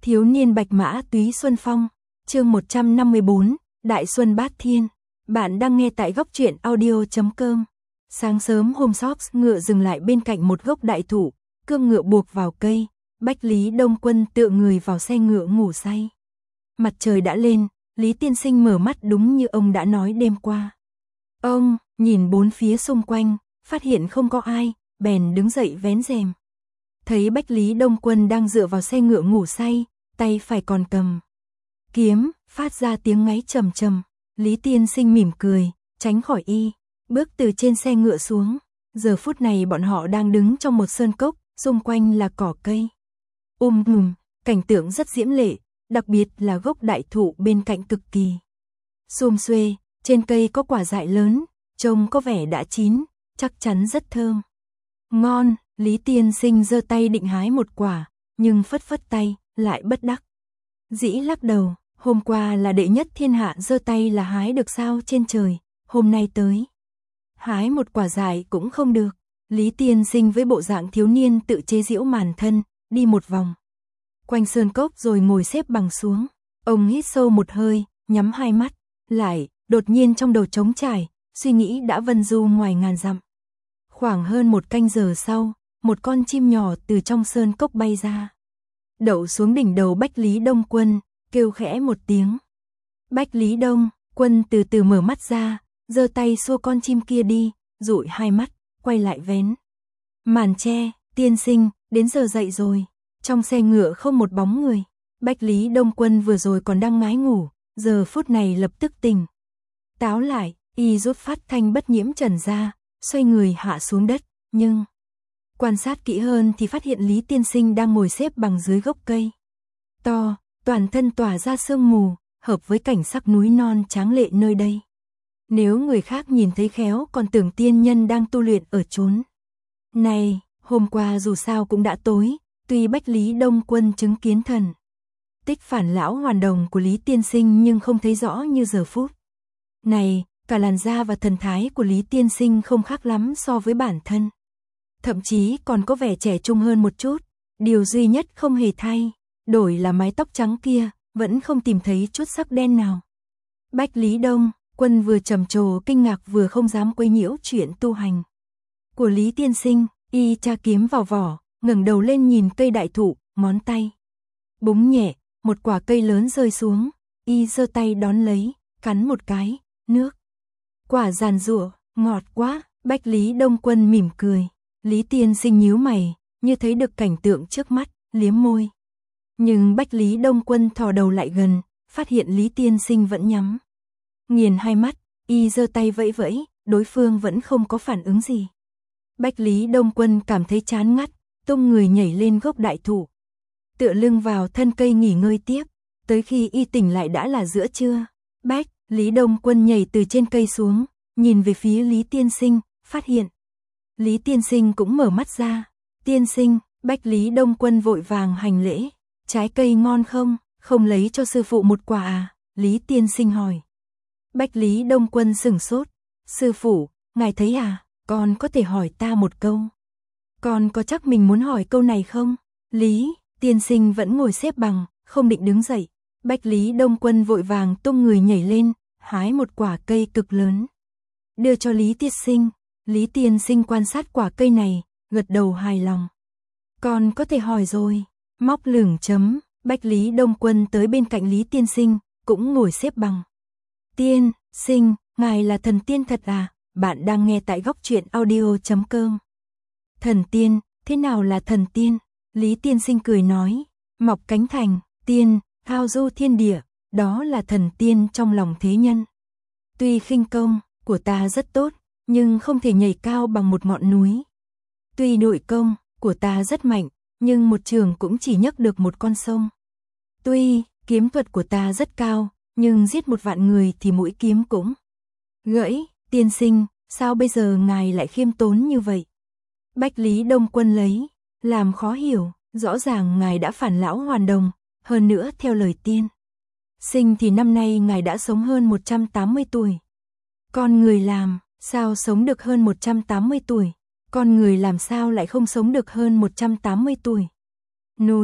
Thiếu niên bạch mã túy xuân phong, chương 154, Đại Xuân Bát Thiên. Bạn đang nghe tại góc truyện audio.com. Sáng sớm hôm Sox ngựa dừng lại bên cạnh một gốc đại thụ, cương ngựa buộc vào cây, Bách Lý Đông Quân tựa người vào xe ngựa ngủ say. Mặt trời đã lên, Lý Tiên Sinh mở mắt đúng như ông đã nói đêm qua. Ông nhìn bốn phía xung quanh, phát hiện không có ai, bèn đứng dậy vén rèm. Thấy Bách Lý Đông Quân đang dựa vào xe ngựa ngủ say, tay phải còn cầm kiếm, phát ra tiếng ngáy trầm trầm. Lý Tiên Sinh mỉm cười, tránh khỏi y, bước từ trên xe ngựa xuống. Giờ phút này bọn họ đang đứng trong một sơn cốc, xung quanh là cỏ cây. Cảnh tượng rất diễm lệ, đặc biệt là gốc đại thụ bên cạnh cực kỳ xum xuê, trên cây có quả dại lớn, trông có vẻ đã chín, chắc chắn rất thơm. Ngon, Lý Tiên Sinh giơ tay định hái một quả, nhưng phất phất tay, lại bất đắc dĩ lắc đầu. Hôm qua là đệ nhất thiên hạ giơ tay là hái được sao trên trời, hôm nay tới hái một quả dại cũng không được. Lý Tiên Sinh với bộ dạng thiếu niên tự chế giễu màn thân, đi một vòng quanh sơn cốc rồi ngồi xếp bằng xuống. Ông hít sâu một hơi, nhắm hai mắt lại, đột nhiên trong đầu trống trải, suy nghĩ đã vân du ngoài ngàn dặm. Khoảng hơn một canh giờ sau, một con chim nhỏ từ trong sơn cốc bay ra, đậu xuống đỉnh đầu Bách Lý Đông Quân, kêu khẽ một tiếng. Bách Lý Đông Quân từ từ mở mắt ra, giơ tay xua con chim kia đi, dụi hai mắt, quay lại vén màn che. Tiên Sinh, đến giờ dậy rồi. Trong xe ngựa không một bóng người. Bách Lý Đông Quân vừa rồi còn đang ngái ngủ, giờ phút này lập tức tỉnh táo lại, y rút phát thanh bất nhiễm trần ra, xoay người hạ xuống đất, nhưng quan sát kỹ hơn thì phát hiện Lý Tiên Sinh đang ngồi xếp bằng dưới gốc cây to, toàn thân tỏa ra sương mù, hợp với cảnh sắc núi non tráng lệ nơi đây. Nếu người khác nhìn thấy khéo còn tưởng tiên nhân đang tu luyện ở chốn này. Hôm qua dù sao cũng đã tối, tuy Bách Lý Đông Quân chứng kiến thần tích phản lão hoàn đồng của Lý Tiên Sinh nhưng không thấy rõ như giờ phút này. Cả làn da và thần thái của Lý Tiên Sinh không khác lắm so với bản thân, thậm chí còn có vẻ trẻ trung hơn một chút. Điều duy nhất không hề thay đổi là mái tóc trắng kia, vẫn không tìm thấy chút sắc đen nào. Bách Lý Đông Quân vừa trầm trồ kinh ngạc vừa không dám quấy nhiễu chuyện tu hành của Lý Tiên Sinh. Y tra kiếm vào vỏ, ngẩng đầu lên nhìn cây đại thụ, ngón tay búng nhẹ, một quả cây lớn rơi xuống. Y giơ tay đón lấy, cắn một cái, nước quả giàn giụa, ngọt quá. Bách Lý Đông Quân mỉm cười. Lý Tiên Sinh nhíu mày, như thấy được cảnh tượng trước mắt, liếm môi. Nhưng Bách Lý Đông Quân thò đầu lại gần, phát hiện Lý Tiên Sinh vẫn nhắm nghiền hai mắt. Y giơ tay vẫy vẫy, đối phương vẫn không có phản ứng gì. Bách Lý Đông Quân cảm thấy chán ngắt, tung người nhảy lên gốc đại thụ, tựa lưng vào thân cây nghỉ ngơi tiếp. Tới khi y tỉnh lại đã là giữa trưa. Bách Lý Đông Quân nhảy từ trên cây xuống, nhìn về phía Lý Tiên Sinh, phát hiện Lý Tiên Sinh cũng mở mắt ra. Tiên Sinh, Bách Lý Đông Quân vội vàng hành lễ. Trái cây ngon không? Không lấy cho sư phụ một quả à? Lý Tiên Sinh hỏi. Bách Lý Đông Quân sửng sốt. Sư phụ, ngài thấy à? Con có thể hỏi ta một câu? Con có chắc mình muốn hỏi câu này không? Lý Tiên Sinh vẫn ngồi xếp bằng, không định đứng dậy. Bách Lý Đông Quân vội vàng tung người nhảy lên, hái một quả cây cực lớn, đưa cho Lý Tiên Sinh. Lý Tiên Sinh quan sát quả cây này, gật đầu hài lòng. Con có thể hỏi rồi. Móc lửng chấm. Bách Lý Đông Quân tới bên cạnh Lý Tiên Sinh, cũng ngồi xếp bằng. Tiên Sinh, ngài là thần tiên thật à? Bạn đang nghe tại góc truyện audio.com. Thần tiên, thế nào là thần tiên? Lý Tiên Sinh cười nói, mọc cánh thành tiên, thao du thiên địa, đó là thần tiên trong lòng thế nhân. Tuy khinh công của ta rất tốt, nhưng không thể nhảy cao bằng một ngọn núi. Tuy nội công của ta rất mạnh, nhưng một trường cũng chỉ nhấc được một con sông. Tuy kiếm thuật của ta rất cao, nhưng giết một vạn người thì mũi kiếm cũng gãy. Tiên Sinh, sao bây giờ ngài lại khiêm tốn như vậy? Bách Lý Đông Quân lấy làm khó hiểu. Rõ ràng ngài đã phản lão hoàn đồng, hơn nữa theo lời Tiên Sinh thì năm nay ngài đã sống hơn 180 tuổi. Con người làm sao sống được hơn 180 tuổi? Con người làm sao lại không sống được hơn 180 tuổi? Núi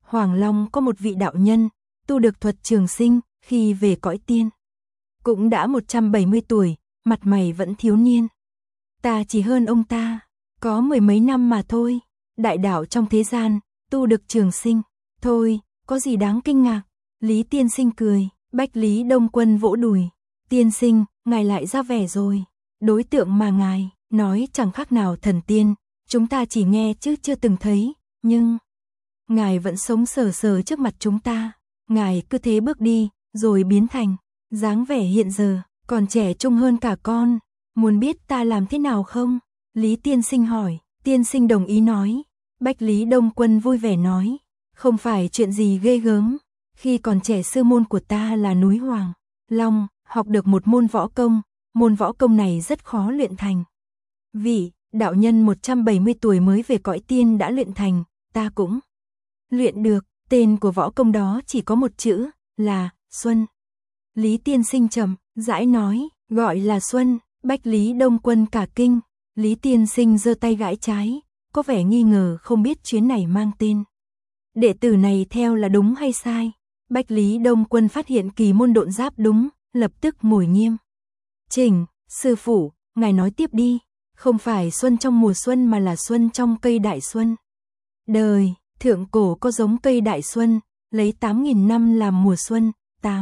Hoàng Long có một vị đạo nhân, tu được thuật trường sinh, khi về cõi tiên. Cũng đã 170 tuổi, mặt mày vẫn thiếu niên. Ta chỉ hơn ông ta, có 10 mấy năm mà thôi. Đại đạo trong thế gian, tu được trường sinh. Thôi, có gì đáng kinh ngạc. Lý tiên sinh cười, Bách Lý Đông Quân vỗ đùi. Tiên sinh, ngài lại ra vẻ rồi. Đối tượng mà ngài nói chẳng khác nào thần tiên, chúng ta chỉ nghe chứ chưa từng thấy, nhưng ngài vẫn sống sờ sờ trước mặt chúng ta. Ngài cứ thế bước đi, rồi biến thành dáng vẻ hiện giờ, còn trẻ trung hơn cả con. Muốn biết ta làm thế nào không? Lý tiên sinh hỏi. Tiên sinh đồng ý nói. Bách Lý Đông Quân vui vẻ nói, không phải chuyện gì ghê gớm. Khi còn trẻ sư môn của ta là núi Hoàng Long, học được một môn võ công. Môn võ công này rất khó luyện thành. Vị đạo nhân 170 tuổi mới về cõi tiên đã luyện thành, ta cũng luyện được. Tên của võ công đó chỉ có một chữ, là Xuân. Lý tiên sinh chậm rãi nói, gọi là Xuân. Bách Lý Đông Quân cả kinh. Lý tiên sinh giơ tay gãi trái, có vẻ nghi ngờ không biết chuyến này mang tên đệ tử này theo là đúng hay sai. Bách Lý Đông Quân phát hiện kỳ môn độn giáp đúng, lập tức ngồi nghiêm chỉnh. Sư phụ, ngài nói tiếp đi. Không phải xuân trong mùa xuân mà là xuân trong cây đại xuân. Đời thượng cổ có giống cây đại xuân, lấy 8.000 năm làm mùa xuân,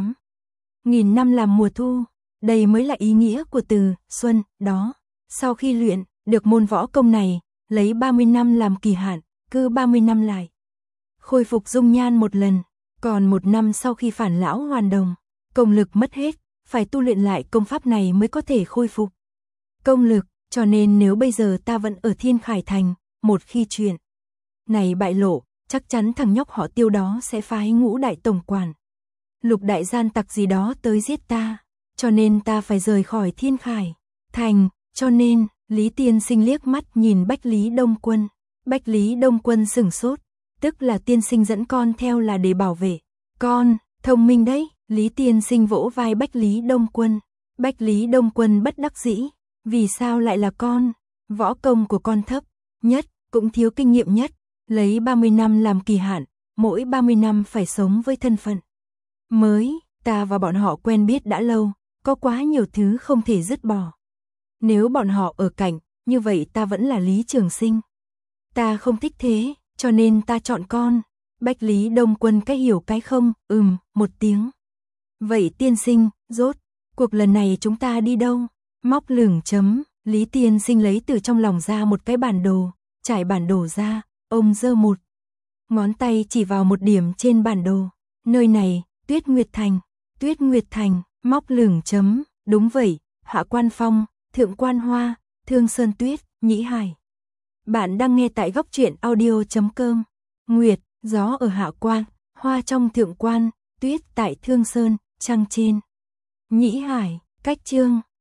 8.000 năm làm mùa thu. Đây mới là ý nghĩa của từ xuân đó. Sau khi luyện được môn võ công này, lấy 30 năm làm kỳ hạn, cứ 30 năm lại khôi phục dung nhan một lần. Còn 1 năm sau khi phản lão hoàn đồng, công lực mất hết, phải tu luyện lại công pháp này mới có thể khôi phục công lực. Cho nên nếu bây giờ ta vẫn ở Thiên Khải Thành, một khi chuyện này bại lộ, chắc chắn thằng nhóc họ Tiêu đó sẽ phái Ngũ đại tổng quản, Lục đại gian tặc gì đó tới giết ta. Cho nên ta phải rời khỏi Thiên Khải Thành. Cho nên, Lý tiên sinh liếc mắt nhìn Bách Lý Đông Quân. Bách Lý Đông Quân sửng sốt, tức là tiên sinh dẫn con theo là để bảo vệ con, thông minh đấy. Lý tiên sinh vỗ vai Bách Lý Đông Quân. Bách Lý Đông Quân bất đắc dĩ, vì sao lại là con? Võ công của con thấp nhất, cũng thiếu kinh nghiệm nhất, lấy 30 năm làm kỳ hạn, mỗi 30 năm phải sống với thân phận mới. Ta và bọn họ quen biết đã lâu, có quá nhiều thứ không thể dứt bỏ. Nếu bọn họ ở cạnh, như vậy ta vẫn là Lý Trường Sinh. Ta không thích thế, cho nên ta chọn con. Bách Lý Đông Quân cái hiểu cái không, một tiếng. Vậy tiên sinh, rốt cuộc lần này chúng ta đi đâu? Móc lửng chấm. Lý tiên sinh lấy từ trong lòng ra một cái bản đồ, trải bản đồ ra, ông giơ một ngón tay chỉ vào một điểm trên bản đồ. Nơi này, Tuyết Nguyệt Thành. Tuyết Nguyệt Thành, móc lửng chấm. Đúng vậy, Hạ Quan Phong, Thượng Quan Hoa, Thương Sơn Tuyết, Nhĩ Hải. Bạn đang nghe tại góc truyện audio.com. Nguyệt, gió ở Hạ Quan, hoa trong Thượng Quan, tuyết tại Thương Sơn, trăng trên Nhĩ Hải. Cách chương